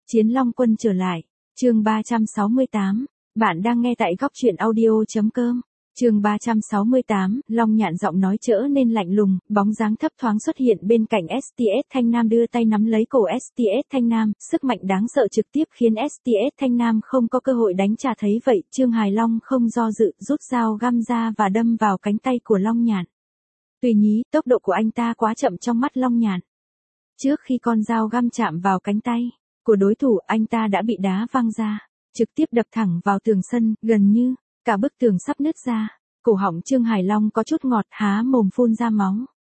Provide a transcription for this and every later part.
Chiến Long Quân trở lại. Chương 368. Bạn đang nghe tại góc truyện audio.com. Chương 368, Long Nhạn giọng nói trở nên lạnh lùng, bóng dáng thấp thoáng xuất hiện bên cạnh STS Thanh Nam đưa tay nắm lấy cổ STS Thanh Nam, sức mạnh đáng sợ trực tiếp khiến STS Thanh Nam không có cơ hội đánh trả. Thấy vậy, Trương Hải Long không do dự, rút dao găm ra và đâm vào cánh tay của Long Nhạn. Tuy nhiên, tốc độ của anh ta quá chậm trong mắt Long Nhạn. Trước khi con dao găm chạm vào cánh tay của đối thủ, anh ta đã bị đá văng ra, trực tiếp đập thẳng vào tường sân, gần như cả bức tường sắp nứt ra. Cổ họng Trương Hải Long có chút ngọt, há mồm phun ra máu.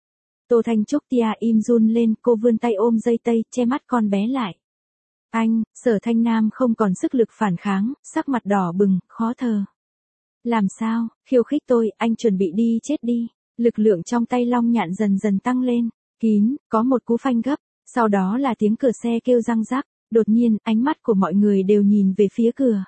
Tô Thanh Trúc tia im run lên, cô vươn tay ôm dây tây, che mắt con bé lại. Anh, Sở Thanh Nam không còn sức lực phản kháng, sắc mặt đỏ bừng, khó thở. Làm sao, khiêu khích tôi, anh chuẩn bị đi chết đi. Lực lượng trong tay Long Nhạn dần dần tăng lên. Kín, có một cú phanh gấp, sau đó là tiếng cửa xe kêu răng rắc. Đột nhiên, ánh mắt của mọi người đều nhìn về phía cửa.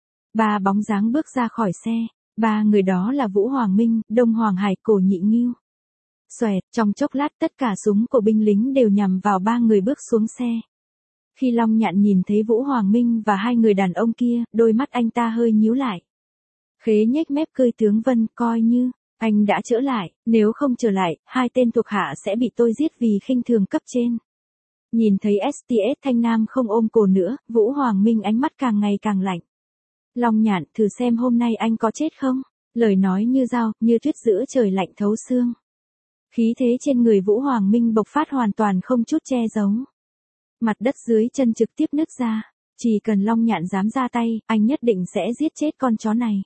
Ba bóng dáng bước ra khỏi xe. Ba người đó là Vũ Hoàng Minh, Đông Hoàng Hải, Cổ Nhị Ngưu. Xoẹt, trong chốc lát tất cả súng của binh lính đều nhằm vào ba người bước xuống xe. Khi Long Nhạn nhìn thấy Vũ Hoàng Minh và hai người đàn ông kia, đôi mắt anh ta hơi nhíu lại. Khế nhếch mép cười, tướng Vân, coi như anh đã trở lại, nếu không trở lại, hai tên thuộc hạ sẽ bị tôi giết vì khinh thường cấp trên. Nhìn thấy STS Thanh Nam không ôm cổ nữa, Vũ Hoàng Minh ánh mắt càng ngày càng lạnh. Long Nhạn, thử xem hôm nay anh có chết không? Lời nói như dao, như tuyết giữa trời lạnh thấu xương. Khí thế trên người Vũ Hoàng Minh bộc phát hoàn toàn không chút che giấu. Mặt đất dưới chân trực tiếp nứt ra. Chỉ cần Long Nhạn dám ra tay, anh nhất định sẽ giết chết con chó này.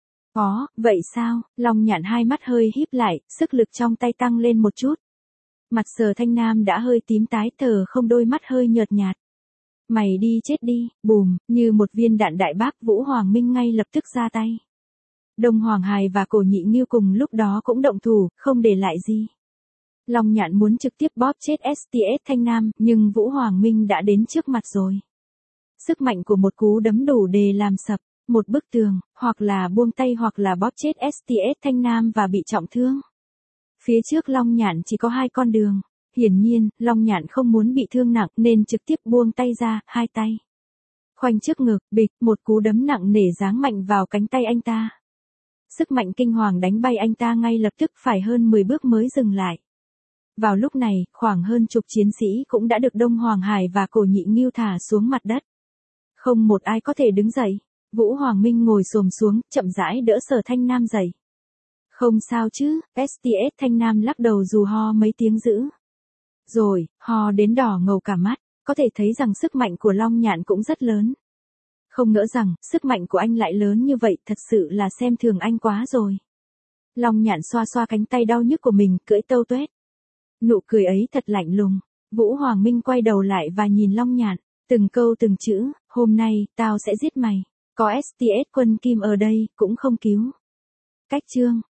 Có, vậy sao? Long Nhạn hai mắt hơi híp lại, sức lực trong tay tăng lên một chút. Mặt Sở Thanh Nam đã hơi tím tái, thở không, đôi mắt hơi nhợt nhạt. Mày đi chết đi, bùm, như một viên đạn đại bác, Vũ Hoàng Minh ngay lập tức ra tay. Đông Hoàng Hải và Cổ Nhị Ngưu cùng lúc đó cũng động thủ, không để lại gì. Long Nhạn muốn trực tiếp bóp chết STS Thanh Nam, nhưng Vũ Hoàng Minh đã đến trước mặt rồi. Sức mạnh của một cú đấm đủ để làm sập một bức tường, hoặc là buông tay hoặc là bóp chết STS Thanh Nam và bị trọng thương. Phía trước Long Nhạn chỉ có hai con đường. Hiển nhiên, Long Nhạn không muốn bị thương nặng nên trực tiếp buông tay ra, hai tay khoanh trước ngực, bịch, một cú đấm nặng nề giáng mạnh vào cánh tay anh ta. Sức mạnh kinh hoàng đánh bay anh ta ngay lập tức, phải hơn 10 bước mới dừng lại. Vào lúc này, khoảng hơn chục chiến sĩ cũng đã được Đông Hoàng Hải và Cổ Nhị Ngưu thả xuống mặt đất. Không một ai có thể đứng dậy. Vũ Hoàng Minh ngồi xổm xuống, chậm rãi đỡ Sở Thanh Nam dậy. Không sao chứ? STS Thanh Nam lắc đầu dù ho mấy tiếng dữ. Rồi, ho đến đỏ ngầu cả mắt, có thể thấy rằng sức mạnh của Long Nhạn cũng rất lớn. Không ngờ rằng, sức mạnh của anh lại lớn như vậy, thật sự là xem thường anh quá rồi. Long Nhạn xoa xoa cánh tay đau nhức của mình, cưỡi tâu tuét. Nụ cười ấy thật lạnh lùng. Vũ Hoàng Minh quay đầu lại và nhìn Long Nhạn, từng câu từng chữ, hôm nay, tao sẽ giết mày. Có STS Quân Kim ở đây, cũng không cứu. Cách chương.